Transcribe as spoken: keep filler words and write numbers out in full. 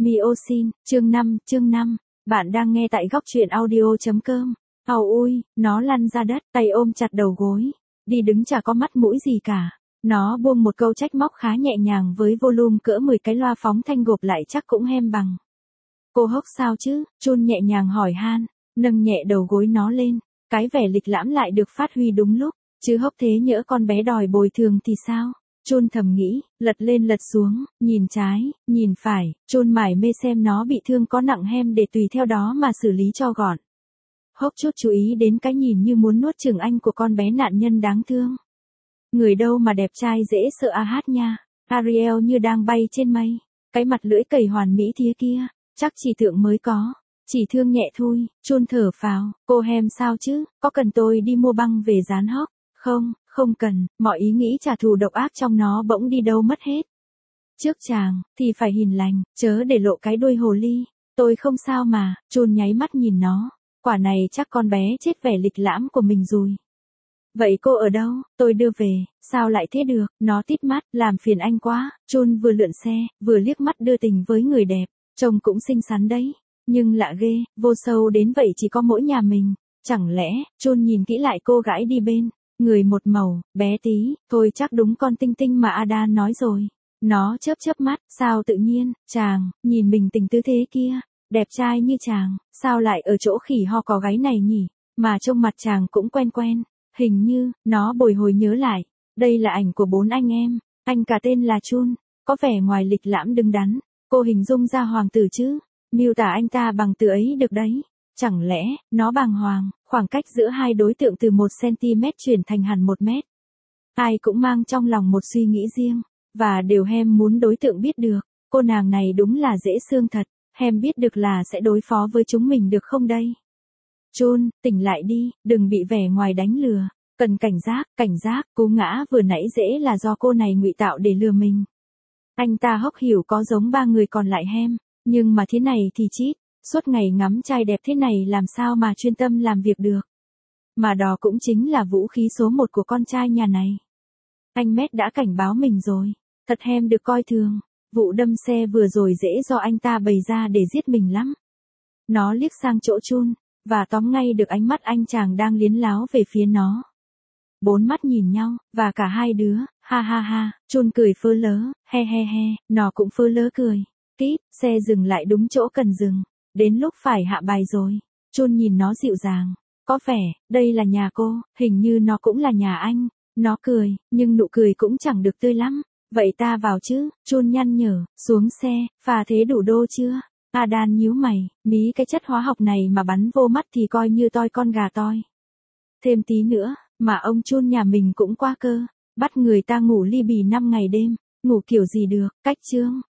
Miosin, chương năm, chương năm. Bạn đang nghe tại góc truyện audio.com. Ào ui, nó lăn ra đất, tay ôm chặt đầu gối. Đi đứng chả có mắt mũi gì cả. Nó buông một câu trách móc khá nhẹ nhàng với volume cỡ mười cái loa phóng thanh gộp lại chắc cũng hem bằng. Cô hốc sao chứ? Chun nhẹ nhàng hỏi han, nâng nhẹ đầu gối nó lên. Cái vẻ lịch lãm lại được phát huy đúng lúc. Chứ hốc thế nhỡ con bé đòi bồi thường thì sao? Chun thầm nghĩ, lật lên lật xuống, nhìn trái, nhìn phải, Chun mải mê xem nó bị thương có nặng hem để tùy theo đó mà xử lý cho gọn. Hốc chút chú ý đến cái nhìn như muốn nuốt chửng anh của con bé nạn nhân đáng thương. Người đâu mà đẹp trai dễ sợ a hát nha, Ariel như đang bay trên mây, cái mặt lưỡi cầy hoàn mỹ thía kia, chắc chỉ tượng mới có. Chỉ thương nhẹ thôi, Chun thở phào, cô hem sao chứ, có cần tôi đi mua băng về dán hốc? Không, không cần, mọi ý nghĩ trả thù độc ác trong nó bỗng đi đâu mất hết. Trước chàng, thì phải hiền lành, chớ để lộ cái đuôi hồ ly. Tôi không sao mà, Chun nháy mắt nhìn nó, quả này chắc con bé chết vẻ lịch lãm của mình rồi. Vậy cô ở đâu, tôi đưa về, sao lại thế được, nó tít mắt, làm phiền anh quá. Chun vừa lượn xe, vừa liếc mắt đưa tình với người đẹp, trông cũng xinh xắn đấy. Nhưng lạ ghê, vô sâu đến vậy chỉ có mỗi nhà mình. Chẳng lẽ, Chun nhìn kỹ lại cô gái đi bên. Người một màu, bé tí, thôi chắc đúng con tinh tinh mà Ada nói rồi. Nó chớp chớp mắt, sao tự nhiên, chàng, nhìn mình tình tư thế kia, đẹp trai như chàng, sao lại ở chỗ khỉ ho có gáy này nhỉ, mà trông mặt chàng cũng quen quen, hình như, nó bồi hồi nhớ lại, đây là ảnh của bốn anh em, anh cả tên là Chun, có vẻ ngoài lịch lãm đứng đắn, cô hình dung ra hoàng tử chứ, miêu tả anh ta bằng từ ấy được đấy. Chẳng lẽ, nó bàng hoàng, khoảng cách giữa hai đối tượng từ một xăng-ti-mét chuyển thành hẳn một mét. Ai cũng mang trong lòng một suy nghĩ riêng, và đều hem muốn đối tượng biết được, cô nàng này đúng là dễ xương thật, hem biết được là sẽ đối phó với chúng mình được không đây? Chun, tỉnh lại đi, đừng bị vẻ ngoài đánh lừa, cần cảnh giác, cảnh giác, cú ngã vừa nãy dễ là do cô này ngụy tạo để lừa mình. Anh ta hốc hiểu có giống ba người còn lại hem, nhưng mà thế này thì chít. Suốt ngày ngắm trai đẹp thế này làm sao mà chuyên tâm làm việc được. Mà đó cũng chính là vũ khí số một của con trai nhà này. Anh Matt đã cảnh báo mình rồi. Thật hem được coi thường. Vụ đâm xe vừa rồi dễ do anh ta bày ra để giết mình lắm. Nó liếc sang chỗ Chun, và tóm ngay được ánh mắt anh chàng đang liến láo về phía nó. Bốn mắt nhìn nhau, và cả hai đứa, ha ha ha, Chun cười phơ lớ, he he he, nó cũng phơ lớ cười. Tít, xe dừng lại đúng chỗ cần dừng. Đến lúc phải hạ bài rồi. Chun nhìn nó dịu dàng. Có vẻ, đây là nhà cô, hình như nó cũng là nhà anh. Nó cười, nhưng nụ cười cũng chẳng được tươi lắm. Vậy ta vào chứ, Chun nhăn nhở, xuống xe, phà thế đủ đô chưa? Adan nhíu mày, mí cái chất hóa học này mà bắn vô mắt thì coi như toi con gà toi. Thêm tí nữa, mà ông Chun nhà mình cũng qua cơ. Bắt người ta ngủ ly bì năm ngày đêm, ngủ kiểu gì được, cách chương.